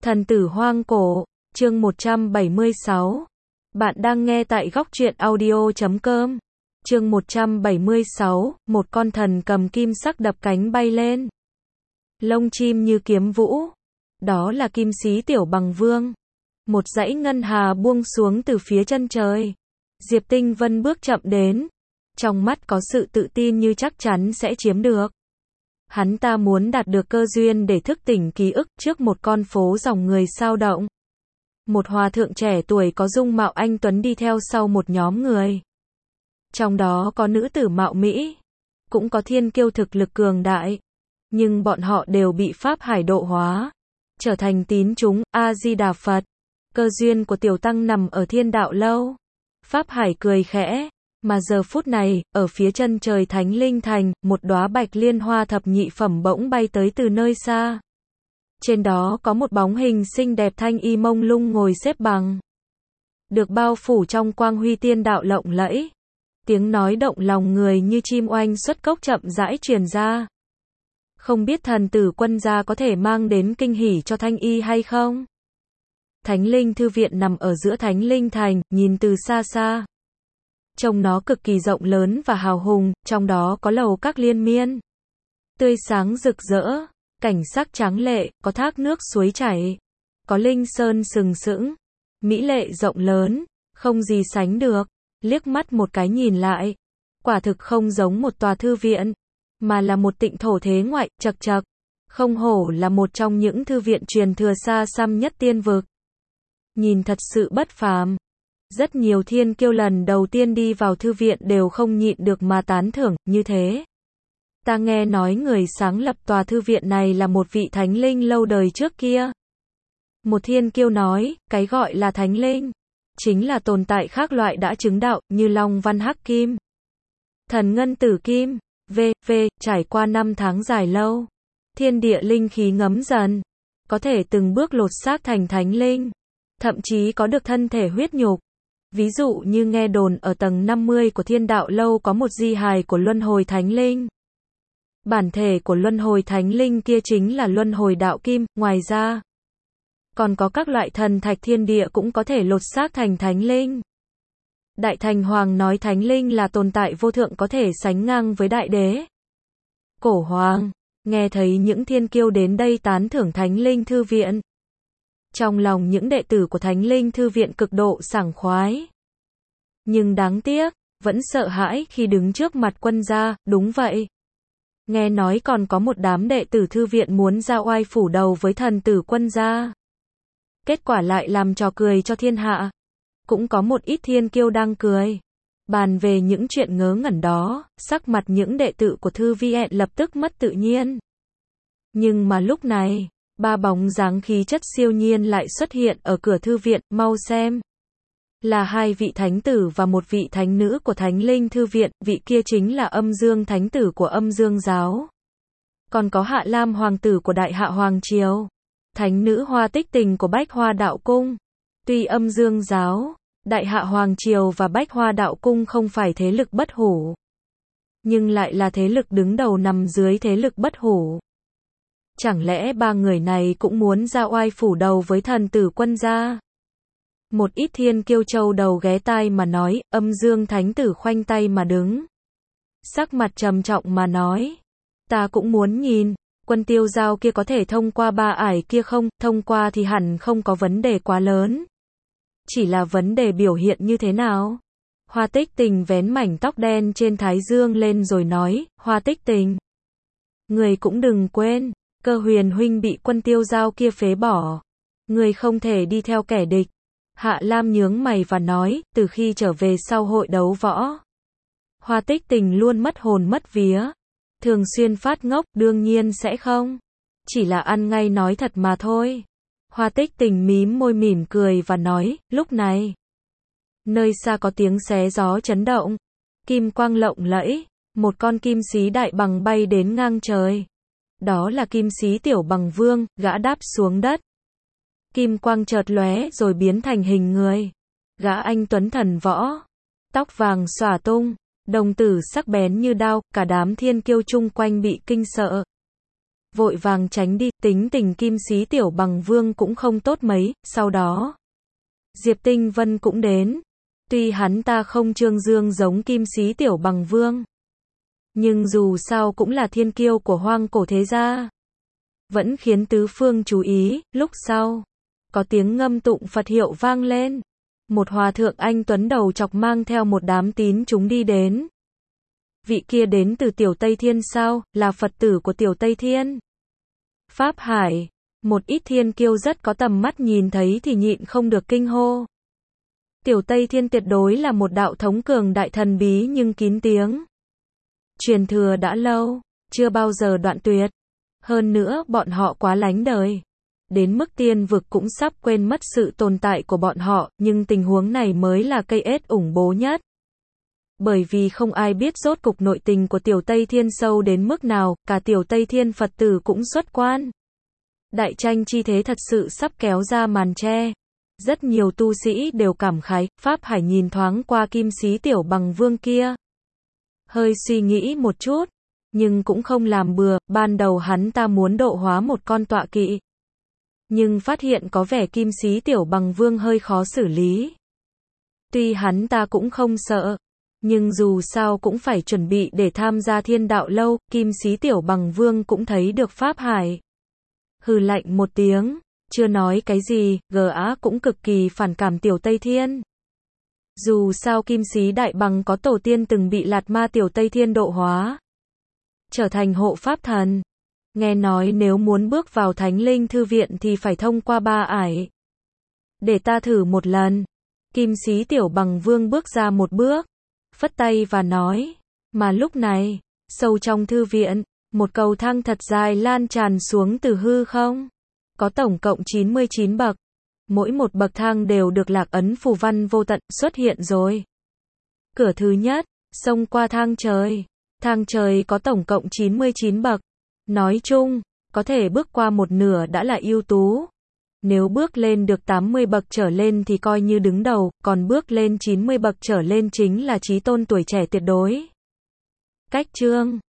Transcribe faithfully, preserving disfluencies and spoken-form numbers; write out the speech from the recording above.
Thần tử hoang cổ, chương một trăm bảy mươi sáu. Bạn đang nghe tại góc truyện audio chấm com. Chương một trăm bảy mươi sáu, một con thần cầm kim sắc đập cánh bay lên. Lông chim như kiếm vũ. Đó là Kim Xí Tiểu Bằng Vương. Một dãy ngân hà buông xuống từ phía chân trời. Diệp Tinh Vân bước chậm đến. Trong mắt có sự tự tin như chắc chắn sẽ chiếm được. Hắn ta muốn đạt được cơ duyên để thức tỉnh ký ức trước một con phố dòng người sao động. Một hòa thượng trẻ tuổi có dung mạo anh tuấn đi theo sau một nhóm người. Trong đó có nữ tử mạo mỹ, cũng có thiên kiêu thực lực cường đại, nhưng bọn họ đều bị Pháp Hải độ hóa, trở thành tín chúng A-di-đà Phật. Cơ duyên của tiểu tăng nằm ở Thiên Đạo Lâu. Pháp Hải cười khẽ. Mà giờ phút này, ở phía chân trời Thánh Linh Thành, một đóa bạch liên hoa thập nhị phẩm bỗng bay tới từ nơi xa. Trên đó có một bóng hình xinh đẹp thanh y mông lung ngồi xếp bằng. Được bao phủ trong quang huy tiên đạo lộng lẫy. Tiếng nói động lòng người như chim oanh xuất cốc chậm rãi truyền ra. Không biết thần tử quân gia có thể mang đến kinh hỉ cho thanh y hay không? Thánh Linh Thư Viện nằm ở giữa Thánh Linh Thành, nhìn từ xa xa. Trông nó cực kỳ rộng lớn và hào hùng, trong đó có lầu các liên miên. Tươi sáng rực rỡ, cảnh sắc tráng lệ, có thác nước suối chảy. Có linh sơn sừng sững, mỹ lệ rộng lớn, không gì sánh được. Liếc mắt một cái nhìn lại, quả thực không giống một tòa thư viện, mà là một tịnh thổ thế ngoại, chật chật. Không hổ là một trong những thư viện truyền thừa xa xăm nhất tiên vực. Nhìn thật sự bất phàm. Rất nhiều thiên kiêu lần đầu tiên đi vào thư viện đều không nhịn được mà tán thưởng, như thế. Ta nghe nói người sáng lập tòa thư viện này là một vị thánh linh lâu đời trước kia. Một thiên kiêu nói, cái gọi là thánh linh, chính là tồn tại khác loại đã chứng đạo, như Long Văn Hắc Kim, Thần Ngân Tử Kim, v.v. Trải qua năm tháng dài lâu, thiên địa linh khí ngấm dần, có thể từng bước lột xác thành thánh linh, thậm chí có được thân thể huyết nhục. Ví dụ như nghe đồn ở tầng năm mươi của Thiên Đạo Lâu có một di hài của Luân Hồi Thánh Linh. Bản thể của Luân Hồi Thánh Linh kia chính là Luân Hồi Đạo Kim, ngoài ra còn có các loại thần thạch thiên địa cũng có thể lột xác thành Thánh Linh. Đại Thành Hoàng nói Thánh Linh là tồn tại vô thượng có thể sánh ngang với Đại Đế. Cổ Hoàng, nghe thấy những thiên kiêu đến đây tán thưởng Thánh Linh Thư Viện. Trong lòng những đệ tử của Thánh Linh Thư Viện cực độ sảng khoái. Nhưng đáng tiếc, vẫn sợ hãi khi đứng trước mặt quân gia, đúng vậy. Nghe nói còn có một đám đệ tử thư viện muốn ra oai phủ đầu với thần tử quân gia. Kết quả lại làm trò cười cho thiên hạ. Cũng có một ít thiên kiêu đang cười. Bàn về những chuyện ngớ ngẩn đó, sắc mặt những đệ tử của thư viện lập tức mất tự nhiên. Nhưng mà lúc này, ba bóng dáng khí chất siêu nhiên lại xuất hiện ở cửa thư viện, mau xem. Là hai vị thánh tử và một vị thánh nữ của Thánh Linh Thư Viện, vị kia chính là Âm Dương Thánh Tử của Âm Dương Giáo. Còn có Hạ Lam Hoàng Tử của Đại Hạ Hoàng Triều. Thánh nữ Hoa Tích Tình của Bách Hoa Đạo Cung. Tuy Âm Dương Giáo, Đại Hạ Hoàng Triều và Bách Hoa Đạo Cung không phải thế lực bất hủ, nhưng lại là thế lực đứng đầu nằm dưới thế lực bất hủ. Chẳng lẽ ba người này cũng muốn ra oai phủ đầu với thần tử quân gia? Một ít thiên kiêu châu đầu ghé tai mà nói, Âm Dương Thánh Tử khoanh tay mà đứng. Sắc mặt trầm trọng mà nói, ta cũng muốn nhìn, quân tiêu giao kia có thể thông qua ba ải kia không, thông qua thì hẳn không có vấn đề quá lớn. Chỉ là vấn đề biểu hiện như thế nào? Hoa Tích Tình vén mảnh tóc đen trên thái dương lên rồi nói, Hoa Tích Tình, người cũng đừng quên. Cơ Huyền huynh bị quân tiêu giao kia phế bỏ. Người không thể đi theo kẻ địch. Hạ Lam nhướng mày và nói, từ khi trở về sau hội đấu võ, Hoa Tích Tình luôn mất hồn mất vía. Thường xuyên phát ngốc, đương nhiên sẽ không. Chỉ là ăn ngay nói thật mà thôi. Hoa Tích Tình mím môi mỉm cười và nói, lúc này, nơi xa có tiếng xé gió chấn động. Kim quang lộng lẫy, một con kim xí đại bằng bay đến ngang trời. Đó là Kim Xí Tiểu Bằng Vương, gã đáp xuống đất. Kim quang chợt lóe rồi biến thành hình người. Gã anh tuấn thần võ, tóc vàng xõa tung, đồng tử sắc bén như đao, cả đám thiên kiêu chung quanh bị kinh sợ. vội vàng tránh đi, tính tình Kim Xí Tiểu Bằng Vương cũng không tốt mấy, sau đó Diệp Tinh Vân cũng đến. Tuy hắn ta không trương dương giống Kim Xí Tiểu Bằng Vương, nhưng dù sao cũng là thiên kiêu của hoang cổ thế gia, vẫn khiến tứ phương chú ý. Lúc sau, có tiếng ngâm tụng Phật hiệu vang lên. Một hòa thượng anh tuấn đầu chọc mang theo một đám tín chúng đi đến. Vị kia đến từ Tiểu Tây Thiên sao, là Phật tử của Tiểu Tây Thiên. Pháp Hải, một ít thiên kiêu rất có tầm mắt nhìn thấy thì nhịn không được kinh hô. Tiểu Tây Thiên tuyệt đối là một đạo thống cường đại thần bí nhưng kín tiếng. Truyền thừa đã lâu, chưa bao giờ đoạn tuyệt. Hơn nữa bọn họ quá lánh đời. Đến mức tiên vực cũng sắp quên mất sự tồn tại của bọn họ, nhưng tình huống này mới là cây ết ủng bố nhất. Bởi vì không ai biết rốt cục nội tình của Tiểu Tây Thiên sâu đến mức nào, cả Tiểu Tây Thiên Phật tử cũng xuất quan. Đại tranh chi thế thật sự sắp kéo ra màn che. Rất nhiều tu sĩ đều cảm khái. Pháp Hải nhìn thoáng qua Kim Xí Tiểu Bằng Vương kia, hơi suy nghĩ một chút, nhưng cũng không làm bừa. Ban đầu hắn ta muốn độ hóa một con tọa kỵ, nhưng phát hiện có vẻ Kim Xí Tiểu Bằng Vương hơi khó xử lý. Tuy hắn ta cũng không sợ, nhưng dù sao cũng phải chuẩn bị để tham gia Thiên Đạo Lâu. Kim Xí Tiểu Bằng Vương cũng thấy được Pháp Hải, hừ lạnh một tiếng, chưa nói cái gì. Gã cũng cực kỳ phản cảm Tiểu Tây Thiên. Dù sao Kim Xí Đại Bằng có tổ tiên từng bị Lạt Ma Tiểu Tây Thiên độ hóa, trở thành hộ pháp thần. Nghe nói nếu muốn bước vào Thánh Linh Thư Viện thì phải thông qua ba ải. Để ta thử một lần. Kim Xí Tiểu Bằng Vương bước ra một bước, phất tay và nói. Mà lúc này, sâu trong thư viện, một cầu thang thật dài lan tràn xuống từ hư không. Có tổng cộng chín mươi chín bậc. Mỗi một bậc thang đều được lạc ấn phù văn vô tận xuất hiện rồi. Cửa thứ nhất, xông qua thang trời. Thang trời có tổng cộng chín mươi chín bậc. Nói chung, có thể bước qua một nửa đã là ưu tú. Nếu bước lên được tám mươi bậc trở lên thì coi như đứng đầu, còn bước lên chín mươi bậc trở lên chính là chí tôn tuổi trẻ tuyệt đối. Cách chương